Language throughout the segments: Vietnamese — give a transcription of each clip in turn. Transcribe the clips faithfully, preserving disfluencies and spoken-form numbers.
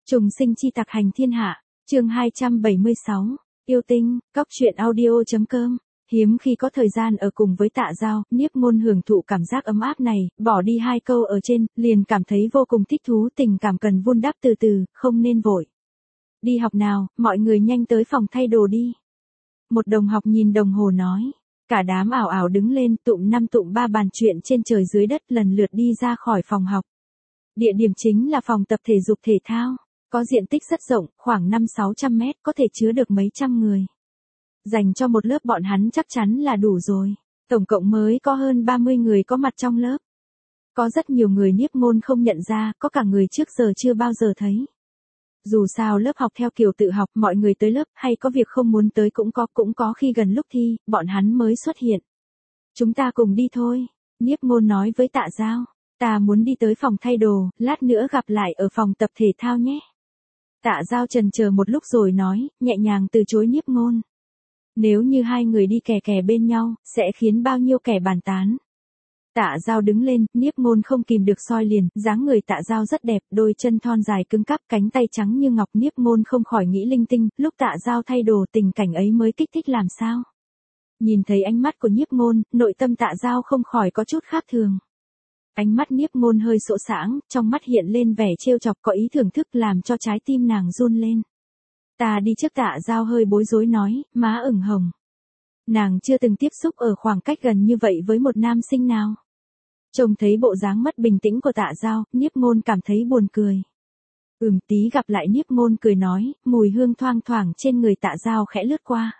Trùng sinh chi tặc hành thiên hạ, chương hai trăm bảy mươi sáu, yêu tinh, cóc truyện audio.com. Hiếm khi có thời gian ở cùng với Tạ Giao, Niếp Ngôn hưởng thụ cảm giác ấm áp này, bỏ đi hai câu ở trên, liền cảm thấy vô cùng thích thú, tình cảm cần vun đắp từ từ, không nên vội. Đi học nào, mọi người nhanh tới phòng thay đồ đi. Một đồng học nhìn đồng hồ nói. Cả đám ảo ảo đứng lên, tụm năm tụm ba bàn chuyện trên trời dưới đất lần lượt đi ra khỏi phòng học. Địa điểm chính là phòng tập thể dục thể thao. Có diện tích rất rộng, khoảng năm sáu trăm mét, có thể chứa được mấy trăm người. Dành cho một lớp bọn hắn chắc chắn là đủ rồi. Tổng cộng mới có hơn ba mươi người có mặt trong lớp. Có rất nhiều người Niếp Ngôn không nhận ra, có cả người trước giờ chưa bao giờ thấy. Dù sao lớp học theo kiểu tự học, mọi người tới lớp hay có việc không muốn tới cũng có, cũng có khi gần lúc thi, bọn hắn mới xuất hiện. Chúng ta cùng đi thôi, Niếp Ngôn nói với Tạ Giao. Ta muốn đi tới phòng thay đồ, lát nữa gặp lại ở phòng tập thể thao nhé. Tạ Giao chần chờ một lúc rồi nói, nhẹ nhàng từ chối Niếp Ngôn. Nếu như hai người đi kè kè bên nhau, sẽ khiến bao nhiêu kẻ bàn tán. Tạ Giao đứng lên, Niếp Ngôn không kìm được soi liền, dáng người Tạ Giao rất đẹp, đôi chân thon dài cứng cáp, cánh tay trắng như ngọc. Niếp Ngôn không khỏi nghĩ linh tinh, lúc Tạ Giao thay đồ tình cảnh ấy mới kích thích làm sao. Nhìn thấy ánh mắt của Niếp Ngôn, nội tâm Tạ Giao không khỏi có chút khác thường. Ánh mắt Niếp Ngôn hơi sỗ sãng, trong mắt hiện lên vẻ trêu chọc, có ý thưởng thức làm cho trái tim nàng run lên. Ta đi trước. Tạ Giao hơi bối rối nói, má ửng hồng. Nàng chưa từng tiếp xúc ở khoảng cách gần như vậy với một nam sinh nào. Trông thấy bộ dáng mất bình tĩnh của Tạ Giao, Niếp Ngôn cảm thấy buồn cười. Ừm, tí gặp lại. Niếp Ngôn cười nói, mùi hương thoang thoảng trên người Tạ Giao khẽ lướt qua.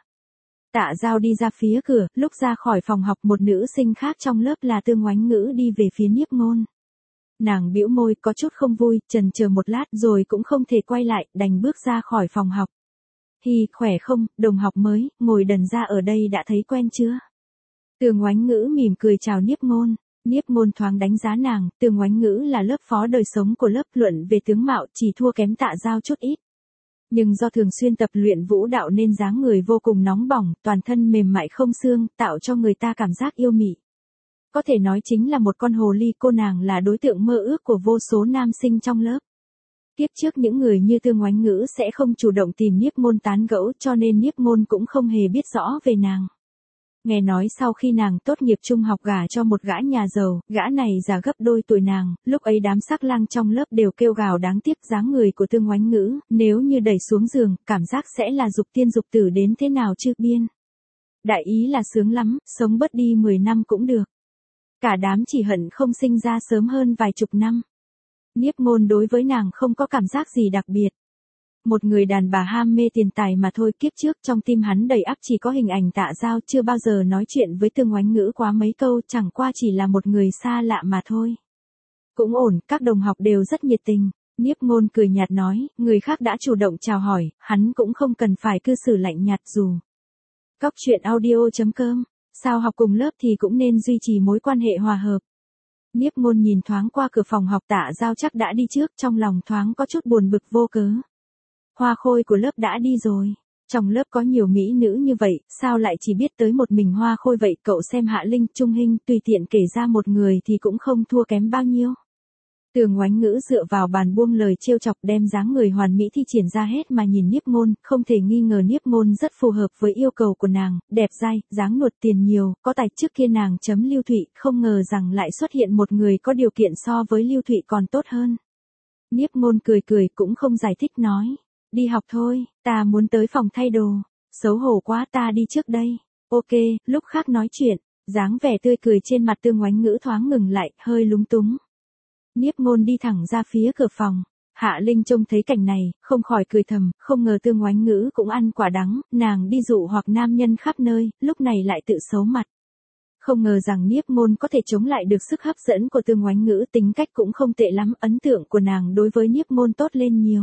Tạ Giao đi ra phía cửa, lúc ra khỏi phòng học một nữ sinh khác trong lớp là Tương Oánh Ngữ đi về phía Niếp Ngôn. Nàng bĩu môi có chút không vui, chần chờ một lát rồi cũng không thể quay lại, đành bước ra khỏi phòng học. Hi, khỏe không, đồng học mới, ngồi đần ra ở đây đã thấy quen chưa? Tương Oánh Ngữ mỉm cười chào Niếp Ngôn. Niếp Ngôn thoáng đánh giá nàng, Tương Oánh Ngữ là lớp phó đời sống của lớp, luận về tướng mạo chỉ thua kém Tạ Giao chút ít. Nhưng do thường xuyên tập luyện vũ đạo nên dáng người vô cùng nóng bỏng, toàn thân mềm mại không xương, tạo cho người ta cảm giác yêu mị. Có thể nói chính là một con hồ ly. Cô nàng là đối tượng mơ ước của vô số nam sinh trong lớp. Tiếp trước những người như Tương Oánh Ngữ sẽ không chủ động tìm Niếp Ngôn tán gẫu, cho nên Niếp Ngôn cũng không hề biết rõ về nàng. Nghe nói sau khi nàng tốt nghiệp trung học gả cho một gã nhà giàu, gã này già gấp đôi tuổi nàng, lúc ấy đám sắc lang trong lớp đều kêu gào đáng tiếc dáng người của Tương Oánh Ngữ, nếu như đẩy xuống giường, cảm giác sẽ là dục tiên dục tử đến thế nào chứ biên. Đại ý là sướng lắm, sống bớt đi mười năm cũng được. Cả đám chỉ hận không sinh ra sớm hơn vài chục năm. Niếp Ngôn đối với nàng không có cảm giác gì đặc biệt. Một người đàn bà ham mê tiền tài mà thôi. Kiếp trước trong tim hắn đầy ắp chỉ có hình ảnh Tạ Giao, chưa bao giờ nói chuyện với Tương Oánh Ngữ quá mấy câu, chẳng qua chỉ là một người xa lạ mà thôi. Cũng ổn, các đồng học đều rất nhiệt tình. Niếp Ngôn cười nhạt nói, người khác đã chủ động chào hỏi, hắn cũng không cần phải cư xử lạnh nhạt dù. Cóc truyện audio.com, sao học cùng lớp thì cũng nên duy trì mối quan hệ hòa hợp. Niếp Ngôn nhìn thoáng qua cửa phòng học Tạ Giao chắc đã đi trước, trong lòng thoáng có chút buồn bực vô cớ. Hoa khôi của lớp đã đi rồi. Trong lớp có nhiều mỹ nữ như vậy, sao lại chỉ biết tới một mình hoa khôi vậy? Cậu xem Hạ Linh, Trung Hinh, tùy tiện kể ra một người thì cũng không thua kém bao nhiêu. Tương Oánh Ngữ dựa vào bàn buông lời trêu chọc, đem dáng người hoàn mỹ thi triển ra hết mà nhìn Niếp Ngôn, không thể nghi ngờ Niếp Ngôn rất phù hợp với yêu cầu của nàng, đẹp dai, dáng nuột, tiền nhiều, có tài. Trước kia nàng chấm Lưu Thụy, không ngờ rằng lại xuất hiện một người có điều kiện so với Lưu Thụy còn tốt hơn. Niếp Ngôn cười cười cũng không giải thích nói. Đi học thôi, ta muốn tới phòng thay đồ. Xấu hổ quá, ta đi trước đây. Ok, lúc khác nói chuyện. Dáng vẻ tươi cười trên mặt Tương Oánh Ngữ thoáng ngừng lại, hơi lúng túng. Niếp Ngôn đi thẳng ra phía cửa phòng. Hạ Linh trông thấy cảnh này, không khỏi cười thầm, không ngờ Tương Oánh Ngữ cũng ăn quả đắng, nàng đi dụ hoặc nam nhân khắp nơi, lúc này lại tự xấu mặt. Không ngờ rằng Niếp Ngôn có thể chống lại được sức hấp dẫn của Tương Oánh Ngữ, tính cách cũng không tệ lắm, ấn tượng của nàng đối với Niếp Ngôn tốt lên nhiều.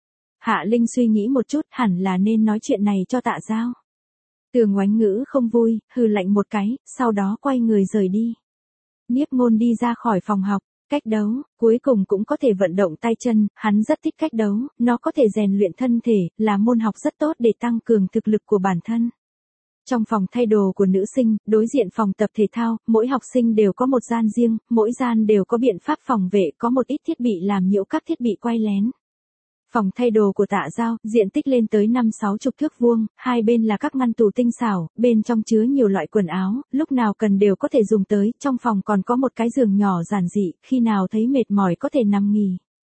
Hạ Linh suy nghĩ một chút, hẳn là nên nói chuyện này cho Tạ Giao. Tương Oánh Ngữ không vui, hừ lạnh một cái, sau đó quay người rời đi. Niếp Ngôn đi ra khỏi phòng học, cách đấu, cuối cùng cũng có thể vận động tay chân, hắn rất thích cách đấu, nó có thể rèn luyện thân thể, là môn học rất tốt để tăng cường thực lực của bản thân. Trong phòng thay đồ của nữ sinh, đối diện phòng tập thể thao, mỗi học sinh đều có một gian riêng, mỗi gian đều có biện pháp phòng vệ, có một ít thiết bị làm nhiễu các thiết bị quay lén. Phòng thay đồ của Tạ Giao, diện tích lên tới năm sáu chục thước vuông, hai bên là các ngăn tủ tinh xảo, bên trong chứa nhiều loại quần áo, lúc nào cần đều có thể dùng tới, trong phòng còn có một cái giường nhỏ giản dị, khi nào thấy mệt mỏi có thể nằm nghỉ.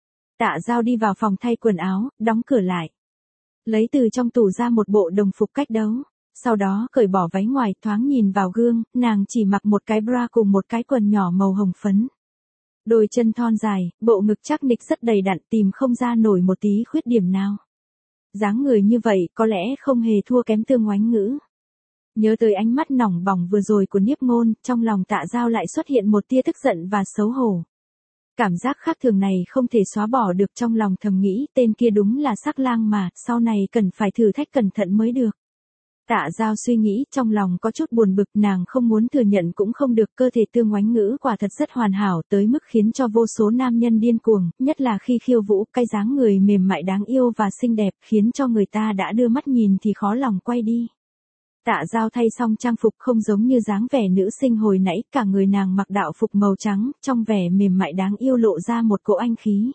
Tạ Giao đi vào phòng thay quần áo, đóng cửa lại. Lấy từ trong tủ ra một bộ đồng phục cách đấu, sau đó cởi bỏ váy ngoài, thoáng nhìn vào gương, nàng chỉ mặc một cái bra cùng một cái quần nhỏ màu hồng phấn. Đôi chân thon dài, bộ ngực chắc nịch rất đầy đặn, tìm không ra nổi một tí khuyết điểm nào. Dáng người như vậy có lẽ không hề thua kém Tương Oánh Ngữ. Nhớ tới ánh mắt nỏng bỏng vừa rồi của Niếp Ngôn, trong lòng Tạ Giao lại xuất hiện một tia tức giận và xấu hổ. Cảm giác khác thường này không thể xóa bỏ được, trong lòng thầm nghĩ, tên kia đúng là sắc lang mà, sau này cần phải thử thách cẩn thận mới được. Tạ Giao suy nghĩ, trong lòng có chút buồn bực, nàng không muốn thừa nhận cũng không được, cơ thể Tương Oánh Ngữ quả thật rất hoàn hảo, tới mức khiến cho vô số nam nhân điên cuồng, nhất là khi khiêu vũ, cái dáng người mềm mại đáng yêu và xinh đẹp, khiến cho người ta đã đưa mắt nhìn thì khó lòng quay đi. Tạ Giao thay xong trang phục không giống như dáng vẻ nữ sinh hồi nãy, cả người nàng mặc đạo phục màu trắng, trong vẻ mềm mại đáng yêu lộ ra một cỗ anh khí.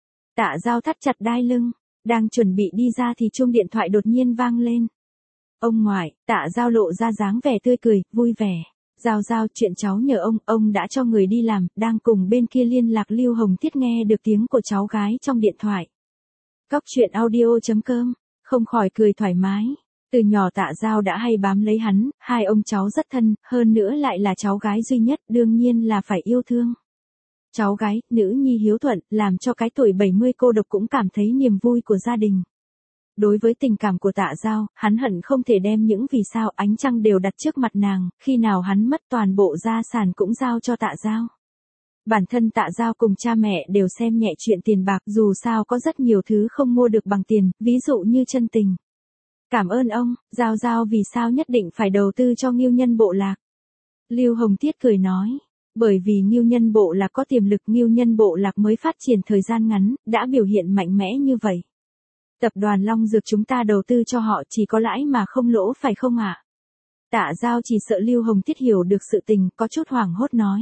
Tạ Giao thắt chặt đai lưng, đang chuẩn bị đi ra thì chuông điện thoại đột nhiên vang lên. Ông ngoại, Tạ Giao lộ ra dáng vẻ tươi cười, vui vẻ. Giao Giao, chuyện cháu nhờ ông, ông đã cho người đi làm, đang cùng bên kia liên lạc. Lưu Hồng Thiết nghe được tiếng của cháu gái trong điện thoại. Cóc truyện audio chấm com, không khỏi cười thoải mái. Từ nhỏ Tạ Giao đã hay bám lấy hắn, hai ông cháu rất thân, hơn nữa lại là cháu gái duy nhất, đương nhiên là phải yêu thương. Cháu gái, nữ nhi hiếu thuận, làm cho cái tuổi bảy mươi cô độc cũng cảm thấy niềm vui của gia đình. Đối với tình cảm của Tạ Giao, hắn hận không thể đem những vì sao ánh trăng đều đặt trước mặt nàng, khi nào hắn mất toàn bộ gia sản cũng giao cho Tạ Giao. Bản thân Tạ Giao cùng cha mẹ đều xem nhẹ chuyện tiền bạc, dù sao có rất nhiều thứ không mua được bằng tiền, ví dụ như chân tình. Cảm ơn ông, Giao Giao vì sao nhất định phải đầu tư cho Ngưu Nhân Bộ Lạc. Lưu Hồng Tiết cười nói, bởi vì Ngưu Nhân Bộ Lạc có tiềm lực, Ngưu Nhân Bộ Lạc mới phát triển thời gian ngắn, đã biểu hiện mạnh mẽ như vậy. Tập đoàn Long Dược chúng ta đầu tư cho họ chỉ có lãi mà không lỗ phải không ạ? À? Tạ Giao chỉ sợ Lưu Hồng Tiết hiểu được sự tình, có chút hoảng hốt nói.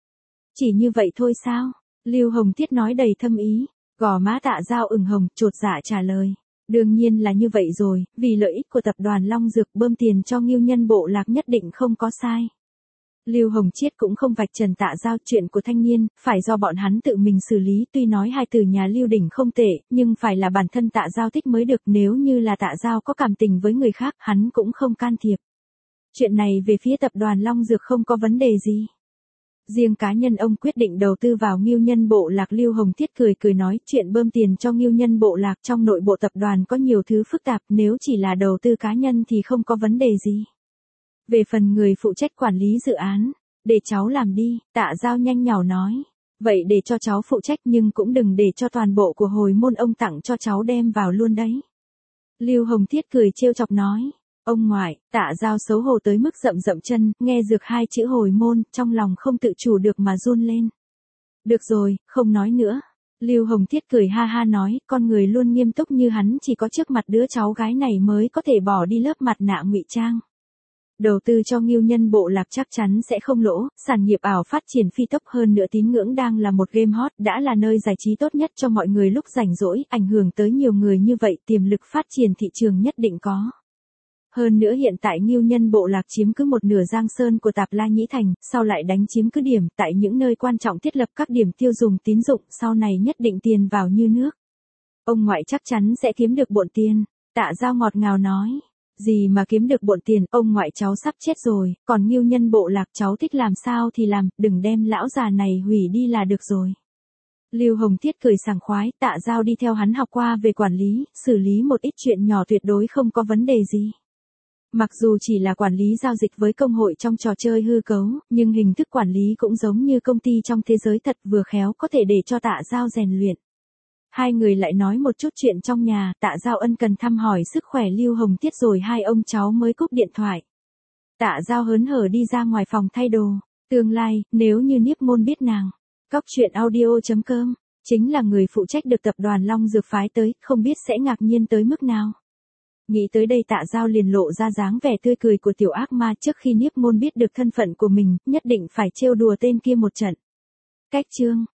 Chỉ như vậy thôi sao? Lưu Hồng Tiết nói đầy thâm ý, gò má Tạ Giao ửng hồng, chột dạ trả lời. Đương nhiên là như vậy rồi, vì lợi ích của tập đoàn Long Dược bơm tiền cho Ngưu Nhân Bộ Lạc nhất định không có sai. Lưu Hồng Chiết cũng không vạch trần Tạ Giao, chuyện của thanh niên, phải do bọn hắn tự mình xử lý, tuy nói hai từ nhà Lưu Đỉnh không tệ, nhưng phải là bản thân Tạ Giao thích mới được, nếu như là Tạ Giao có cảm tình với người khác, hắn cũng không can thiệp. Chuyện này về phía tập đoàn Long Dược không có vấn đề gì. Riêng cá nhân ông quyết định đầu tư vào Ngưu Nhân Bộ Lạc. Lưu Hồng Tiết cười cười nói, chuyện bơm tiền cho Ngưu Nhân Bộ Lạc trong nội bộ tập đoàn có nhiều thứ phức tạp, nếu chỉ là đầu tư cá nhân thì không có vấn đề gì. Về phần người phụ trách quản lý dự án, để cháu làm đi, Tạ Giao nhanh nhảu nói. Vậy để cho cháu phụ trách nhưng cũng đừng để cho toàn bộ của hồi môn ông tặng cho cháu đem vào luôn đấy. Lưu Hồng Tiết cười trêu chọc nói. Ông ngoại, Tạ Giao xấu hổ tới mức rậm rậm chân, nghe dược hai chữ hồi môn, trong lòng không tự chủ được mà run lên. Được rồi, không nói nữa. Lưu Hồng Tiết cười ha ha nói, con người luôn nghiêm túc như hắn chỉ có trước mặt đứa cháu gái này mới có thể bỏ đi lớp mặt nạ ngụy trang. Đầu tư cho Ngưu Nhân Bộ Lạc chắc chắn sẽ không lỗ, sản nghiệp ảo phát triển phi tốc, hơn nữa tín ngưỡng đang là một game hot, đã là nơi giải trí tốt nhất cho mọi người lúc rảnh rỗi, ảnh hưởng tới nhiều người như vậy, tiềm lực phát triển thị trường nhất định có. Hơn nữa hiện tại Ngưu Nhân Bộ Lạc chiếm cứ một nửa Giang Sơn của Tạp La Nhĩ Thành, sau lại đánh chiếm cứ điểm, tại những nơi quan trọng thiết lập các điểm tiêu dùng tín dụng, sau này nhất định tiền vào như nước. Ông ngoại chắc chắn sẽ kiếm được bộn tiền, Tạ Giao ngọt ngào nói. Gì mà kiếm được bộn tiền, ông ngoại cháu sắp chết rồi, còn Ngưu Nhân Bộ Lạc cháu thích làm sao thì làm, đừng đem lão già này hủy đi là được rồi. Lưu Hồng Tiết cười sảng khoái, Tạ Giao đi theo hắn học qua về quản lý, xử lý một ít chuyện nhỏ tuyệt đối không có vấn đề gì. Mặc dù chỉ là quản lý giao dịch với công hội trong trò chơi hư cấu, nhưng hình thức quản lý cũng giống như công ty trong thế giới thật, vừa khéo có thể để cho Tạ Giao rèn luyện. Hai người lại nói một chút chuyện trong nhà, Tạ Giao ân cần thăm hỏi sức khỏe Lưu Hồng Tiết rồi hai ông cháu mới cúp điện thoại. Tạ Giao hớn hở đi ra ngoài phòng thay đồ. Tương lai, nếu như Niếp Ngôn biết nàng, cóc truyện audio chấm com, chính là người phụ trách được tập đoàn Long Dược phái tới, không biết sẽ ngạc nhiên tới mức nào. Nghĩ tới đây Tạ Giao liền lộ ra dáng vẻ tươi cười của tiểu ác ma, trước khi Niếp Ngôn biết được thân phận của mình, nhất định phải trêu đùa tên kia một trận. Cách chương